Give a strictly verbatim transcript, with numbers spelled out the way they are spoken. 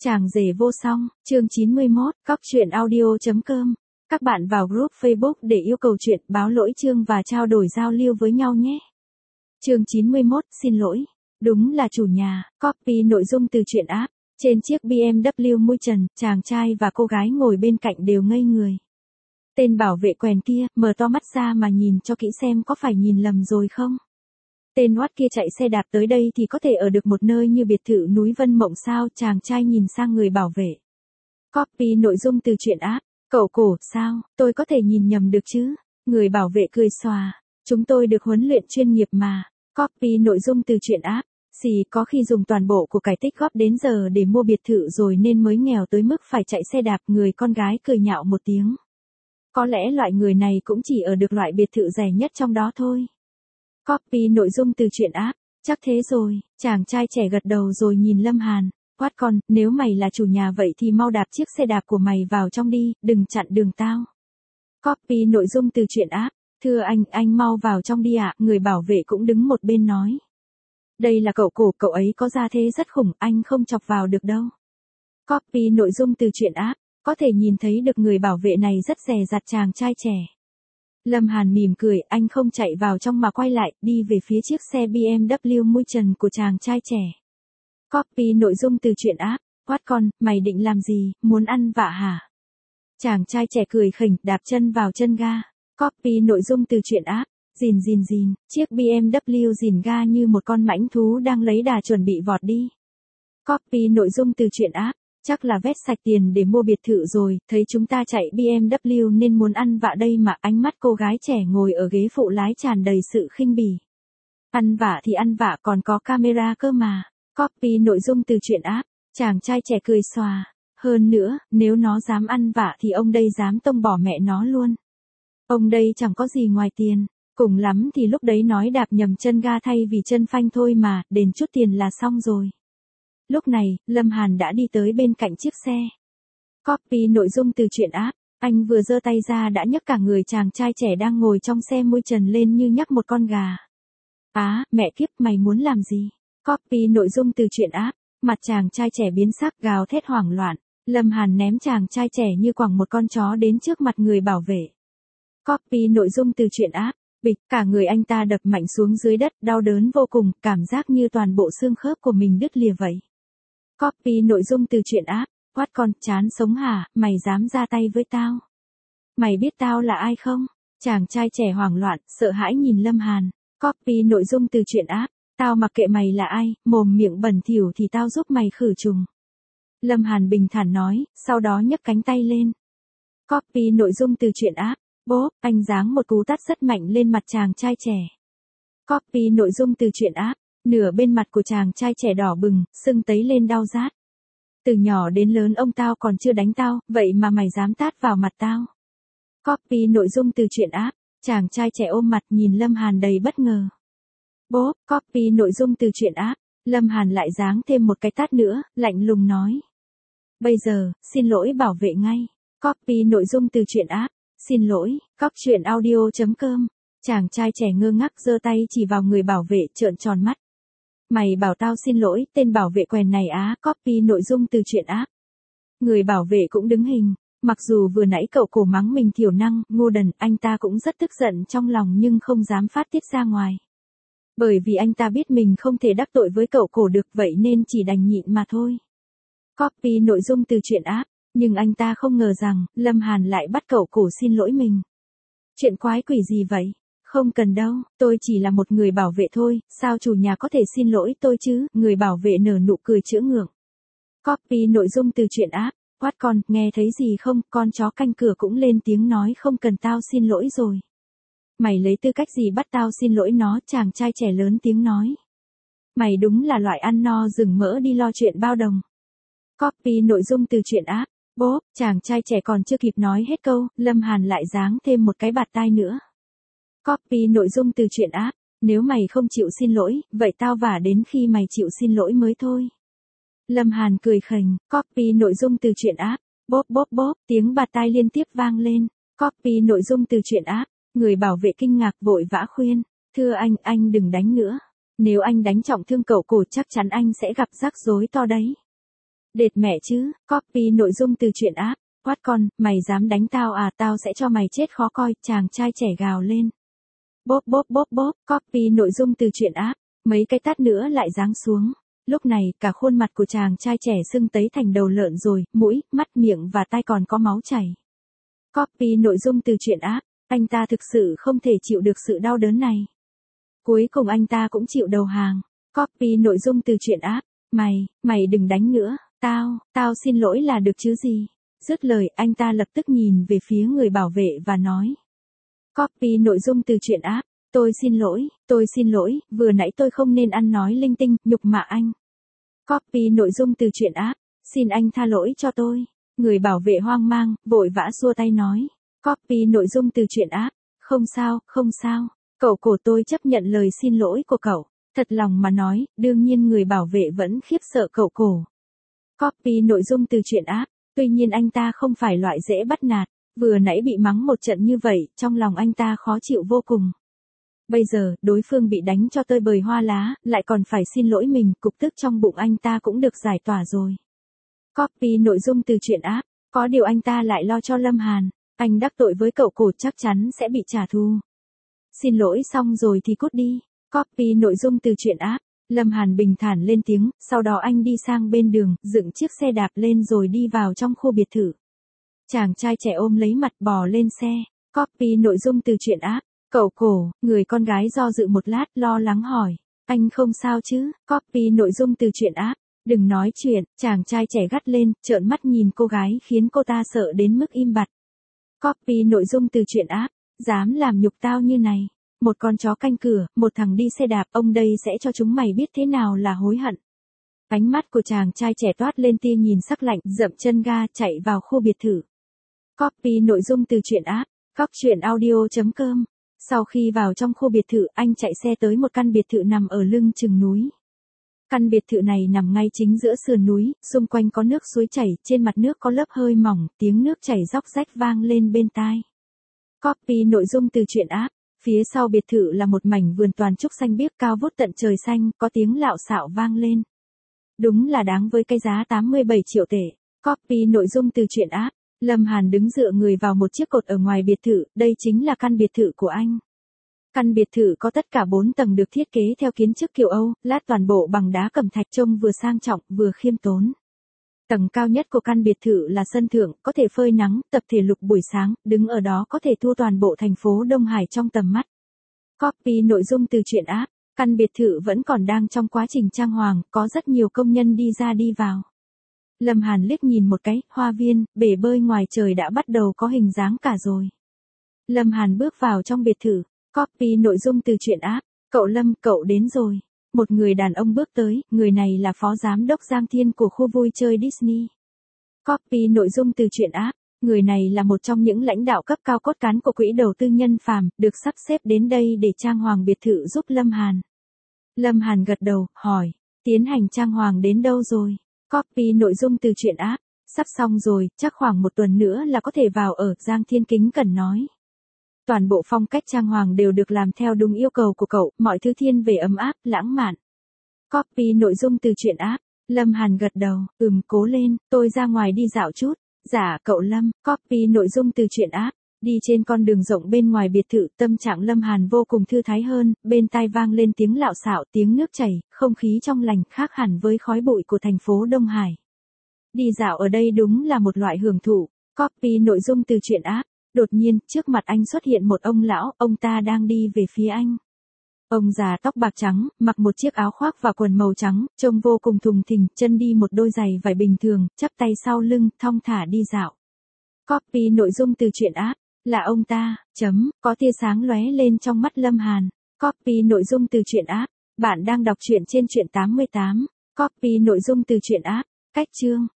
Chàng rể vô song, chương chín mươi mốt, cóc truyện audio chấm com. Các bạn vào group Facebook để yêu cầu chuyện, báo lỗi chương và trao đổi giao lưu với nhau nhé. Chương chín mươi mốt, xin lỗi. Đúng là chủ nhà, copy nội dung từ truyện app. Trên chiếc bê em vê mui trần, chàng trai và cô gái ngồi bên cạnh đều ngây người. Tên bảo vệ quèn kia, mở to mắt ra mà nhìn cho kỹ xem có phải nhìn lầm rồi không. Tên oát kia chạy xe đạp tới đây thì có thể ở được một nơi như biệt thự núi Vân Mộng sao? Chàng trai nhìn sang người bảo vệ. Copy nội dung từ truyện app. Cậu cổ, sao, tôi có thể nhìn nhầm được chứ? Người bảo vệ cười xòa. Chúng tôi được huấn luyện chuyên nghiệp mà. Copy nội dung từ truyện app. Xì có khi dùng toàn bộ của cải tích góp đến giờ để mua biệt thự rồi nên mới nghèo tới mức phải chạy xe đạp. Người con gái cười nhạo một tiếng. Có lẽ loại người này cũng chỉ ở được loại biệt thự rẻ nhất trong đó thôi. Copy nội dung từ truyện app. Chắc thế rồi, chàng trai trẻ gật đầu rồi nhìn Lâm Hàn. Quát con, nếu mày là chủ nhà vậy thì mau đạp chiếc xe đạp của mày vào trong đi, đừng chặn đường tao. Copy nội dung từ truyện app. Thưa anh, anh mau vào trong đi ạ. Người bảo vệ cũng đứng một bên nói. Đây là cậu cổ, cậu ấy có gia thế rất khủng, anh không chọc vào được đâu. Copy nội dung từ truyện app. Có thể nhìn thấy được người bảo vệ này rất dè dặt chàng trai trẻ. Lâm Hàn mỉm cười, anh không chạy vào trong mà quay lại, đi về phía chiếc xe bê em vê mui trần của chàng trai trẻ. Copy nội dung từ truyện app. Quát con, mày định làm gì, muốn ăn vạ hả? Chàng trai trẻ cười khỉnh, đạp chân vào chân ga. Copy nội dung từ truyện app. Rìn rìn rìn, chiếc bê em vê rìn ga như một con mãnh thú đang lấy đà chuẩn bị vọt đi. Copy nội dung từ truyện app. Chắc là vét sạch tiền để mua biệt thự rồi, thấy chúng ta chạy bê em vê nên muốn ăn vạ đây mà. Ánh mắt cô gái trẻ ngồi ở ghế phụ lái tràn đầy sự khinh bỉ. Ăn vạ thì ăn vạ, còn có camera cơ mà. Copy nội dung từ truyện app. Chàng trai trẻ cười xòa. Hơn nữa, nếu nó dám ăn vạ thì ông đây dám tông bỏ mẹ nó luôn. Ông đây chẳng có gì ngoài tiền. Cùng lắm thì lúc đấy nói đạp nhầm chân ga thay vì chân phanh thôi mà, đền chút tiền là xong rồi. Lúc này, Lâm Hàn đã đi tới bên cạnh chiếc xe. Copy nội dung từ truyện app. Anh vừa giơ tay ra đã nhấc cả người chàng trai trẻ đang ngồi trong xe mui trần lên như nhấc một con gà. Á, mẹ kiếp, mày muốn làm gì? Copy nội dung từ truyện app. Mặt chàng trai trẻ biến sắc, gào thét hoảng loạn. Lâm Hàn ném chàng trai trẻ như quẳng một con chó đến trước mặt người bảo vệ. Copy nội dung từ truyện app. Bịch, cả người anh ta đập mạnh xuống dưới đất, đau đớn vô cùng, cảm giác như toàn bộ xương khớp của mình đứt lìa vậy. Copy nội dung từ truyện app. Quát con, chán sống hả, mày dám ra tay với tao? Mày biết tao là ai không? Chàng trai trẻ hoảng loạn, sợ hãi nhìn Lâm Hàn. Copy nội dung từ truyện app. Tao mặc kệ mày là ai, mồm miệng bẩn thỉu thì tao giúp mày khử trùng. Lâm Hàn bình thản nói, sau đó nhấc cánh tay lên. Copy nội dung từ truyện app. Bốp, anh giáng một cú tát rất mạnh lên mặt chàng trai trẻ. Copy nội dung từ truyện app. Nửa bên mặt của chàng trai trẻ đỏ bừng, sưng tấy lên đau rát. Từ nhỏ đến lớn ông tao còn chưa đánh tao, vậy mà mày dám tát vào mặt tao. Copy nội dung từ truyện app. Chàng trai trẻ ôm mặt nhìn Lâm Hàn đầy bất ngờ. Bốp, copy nội dung từ truyện app. Lâm Hàn lại giáng thêm một cái tát nữa, lạnh lùng nói. Bây giờ, xin lỗi bảo vệ ngay. Copy nội dung từ truyện app. Xin lỗi, cóc truyện audio chấm com. Chàng trai trẻ ngơ ngác giơ tay chỉ vào người bảo vệ, trợn tròn mắt. Mày bảo tao xin lỗi, tên bảo vệ quèn này á. Copy nội dung từ truyện app. Người bảo vệ cũng đứng hình. Mặc dù vừa nãy cậu cổ mắng mình thiểu năng, ngu đần, anh ta cũng rất tức giận trong lòng nhưng không dám phát tiết ra ngoài. Bởi vì anh ta biết mình không thể đắc tội với cậu cổ được, vậy nên chỉ đành nhịn mà thôi. Copy nội dung từ truyện app. Nhưng anh ta không ngờ rằng, Lâm Hàn lại bắt cậu cổ xin lỗi mình. Chuyện quái quỷ gì vậy? Không cần đâu, tôi chỉ là một người bảo vệ thôi, sao chủ nhà có thể xin lỗi tôi chứ? Người bảo vệ nở nụ cười chữa ngượng. Copy nội dung từ truyện app. Quát con, nghe thấy gì không? Con chó canh cửa cũng lên tiếng nói không cần tao xin lỗi rồi. Mày lấy tư cách gì bắt tao xin lỗi nó? Chàng trai trẻ lớn tiếng nói. Mày đúng là loại ăn no rừng mỡ đi lo chuyện bao đồng. Copy nội dung từ truyện app. Bốp, chàng trai trẻ còn chưa kịp nói hết câu, Lâm Hàn lại giáng thêm một cái bạt tai nữa. Copy nội dung từ truyện app. Nếu mày không chịu xin lỗi, vậy tao vả đến khi mày chịu xin lỗi mới thôi. Lâm Hàn cười khành. Copy nội dung từ truyện app. Bốp bốp bốp, tiếng bạt tai liên tiếp vang lên. Copy nội dung từ truyện app. Người bảo vệ kinh ngạc vội vã khuyên. Thưa anh, anh đừng đánh nữa. Nếu anh đánh trọng thương cậu cổ chắc chắn anh sẽ gặp rắc rối to đấy. Đệt mẹ chứ, copy nội dung từ truyện app. Quát con, mày dám đánh tao à, tao sẽ cho mày chết khó coi, chàng trai trẻ gào lên. Bốp bốp bốp bốp, copy nội dung từ truyện app. Mấy cái tát nữa lại giáng xuống. Lúc này, cả khuôn mặt của chàng trai trẻ sưng tấy thành đầu lợn rồi, mũi, mắt, miệng và tai còn có máu chảy. Copy nội dung từ truyện app. Anh ta thực sự không thể chịu được sự đau đớn này. Cuối cùng anh ta cũng chịu đầu hàng. Copy nội dung từ truyện app. Mày, mày đừng đánh nữa, tao, tao xin lỗi là được chứ gì. Dứt lời, anh ta lập tức nhìn về phía người bảo vệ và nói. Copy nội dung từ truyện app. Tôi xin lỗi, tôi xin lỗi, vừa nãy tôi không nên ăn nói linh tinh, nhục mạ anh. Copy nội dung từ truyện app. Xin anh tha lỗi cho tôi. Người bảo vệ hoang mang, vội vã xua tay nói. Copy nội dung từ truyện app. Không sao, không sao. Cậu cổ tôi chấp nhận lời xin lỗi của cậu. Thật lòng mà nói, đương nhiên người bảo vệ vẫn khiếp sợ cậu cổ. Copy nội dung từ truyện app. Tuy nhiên anh ta không phải loại dễ bắt nạt. Vừa nãy bị mắng một trận như vậy, trong lòng anh ta khó chịu vô cùng. Bây giờ, đối phương bị đánh cho tơi bời hoa lá, lại còn phải xin lỗi mình, cục tức trong bụng anh ta cũng được giải tỏa rồi. Copy nội dung từ truyện app. Có điều anh ta lại lo cho Lâm Hàn. Anh đắc tội với cậu cổ chắc chắn sẽ bị trả thù. Xin lỗi xong rồi thì cút đi. Copy nội dung từ truyện app. Lâm Hàn bình thản lên tiếng, sau đó anh đi sang bên đường, dựng chiếc xe đạp lên rồi đi vào trong khu biệt thự. Chàng trai trẻ ôm lấy mặt bò lên xe. Copy nội dung từ truyện app. Cậu cổ, người con gái do dự một lát, lo lắng hỏi. Anh không sao chứ? Copy nội dung từ truyện app. Đừng nói chuyện, chàng trai trẻ gắt lên, trợn mắt nhìn cô gái khiến cô ta sợ đến mức im bặt. Copy nội dung từ truyện app. Dám làm nhục tao như này. Một con chó canh cửa, một thằng đi xe đạp, ông đây sẽ cho chúng mày biết thế nào là hối hận. Ánh mắt của chàng trai trẻ toát lên tia nhìn sắc lạnh, dậm chân ga chạy vào khu biệt thự. Copy nội dung từ truyện app. Cóc truyện audio chấm com. Sau khi vào trong khu biệt thự, anh chạy xe tới một căn biệt thự nằm ở lưng chừng núi. Căn biệt thự này nằm ngay chính giữa sườn núi, xung quanh có nước suối chảy, trên mặt nước có lớp hơi mỏng, tiếng nước chảy róc rách vang lên bên tai. Copy nội dung từ truyện app. Phía sau biệt thự là một mảnh vườn toàn trúc xanh biếc cao vút tận trời xanh, có tiếng lạo xạo vang lên. Đúng là đáng với cái giá tám mươi bảy triệu tệ. Copy nội dung từ truyện app. Lâm Hàn đứng dựa người vào một chiếc cột ở ngoài biệt thự, đây chính là căn biệt thự của anh. Căn biệt thự có tất cả bốn tầng được thiết kế theo kiến trúc kiểu Âu, lát toàn bộ bằng đá cẩm thạch trông vừa sang trọng, vừa khiêm tốn. Tầng cao nhất của căn biệt thự là sân thượng, có thể phơi nắng, tập thể dục buổi sáng, đứng ở đó có thể thu toàn bộ thành phố Đông Hải trong tầm mắt. Copy nội dung từ truyện app. Căn biệt thự vẫn còn đang trong quá trình trang hoàng, có rất nhiều công nhân đi ra đi vào. Lâm Hàn liếc nhìn một cái, hoa viên, bể bơi ngoài trời đã bắt đầu có hình dáng cả rồi. Lâm Hàn bước vào trong biệt thự. Copy nội dung từ truyện app. Cậu Lâm, cậu đến rồi. Một người đàn ông bước tới, người này là phó giám đốc Giang Thiên của khu vui chơi Disney. Copy nội dung từ truyện app. Người này là một trong những lãnh đạo cấp cao cốt cán của quỹ đầu tư nhân phàm, được sắp xếp đến đây để trang hoàng biệt thự giúp Lâm Hàn. Lâm Hàn gật đầu, hỏi, tiến hành trang hoàng đến đâu rồi? Copy nội dung từ truyện app. Sắp xong rồi, chắc khoảng một tuần nữa là có thể vào ở, Giang Thiên kính cẩn nói. Toàn bộ phong cách trang hoàng đều được làm theo đúng yêu cầu của cậu, mọi thứ thiên về ấm áp, lãng mạn. Copy nội dung từ truyện app. Lâm Hàn gật đầu, ừm cố lên, tôi ra ngoài đi dạo chút. Dạ, cậu Lâm. Copy nội dung từ truyện app. Đi trên con đường rộng bên ngoài biệt thự, tâm trạng Lâm Hàn vô cùng thư thái hơn, bên tai vang lên tiếng lạo xạo, tiếng nước chảy, không khí trong lành, khác hẳn với khói bụi của thành phố Đông Hải. Đi dạo ở đây đúng là một loại hưởng thụ. Copy nội dung từ truyện app. Đột nhiên, trước mặt anh xuất hiện một ông lão, ông ta đang đi về phía anh. Ông già tóc bạc trắng, mặc một chiếc áo khoác và quần màu trắng, trông vô cùng thùng thình, chân đi một đôi giày vải bình thường, chắp tay sau lưng, thong thả đi dạo. Copy nội dung từ truyện app. Là ông ta, chấm, có tia sáng lóe lên trong mắt Lâm Hàn. Copy nội dung từ truyện app. Bạn đang đọc truyện trên truyện tám mươi tám. Copy nội dung từ truyện app. Cách chương.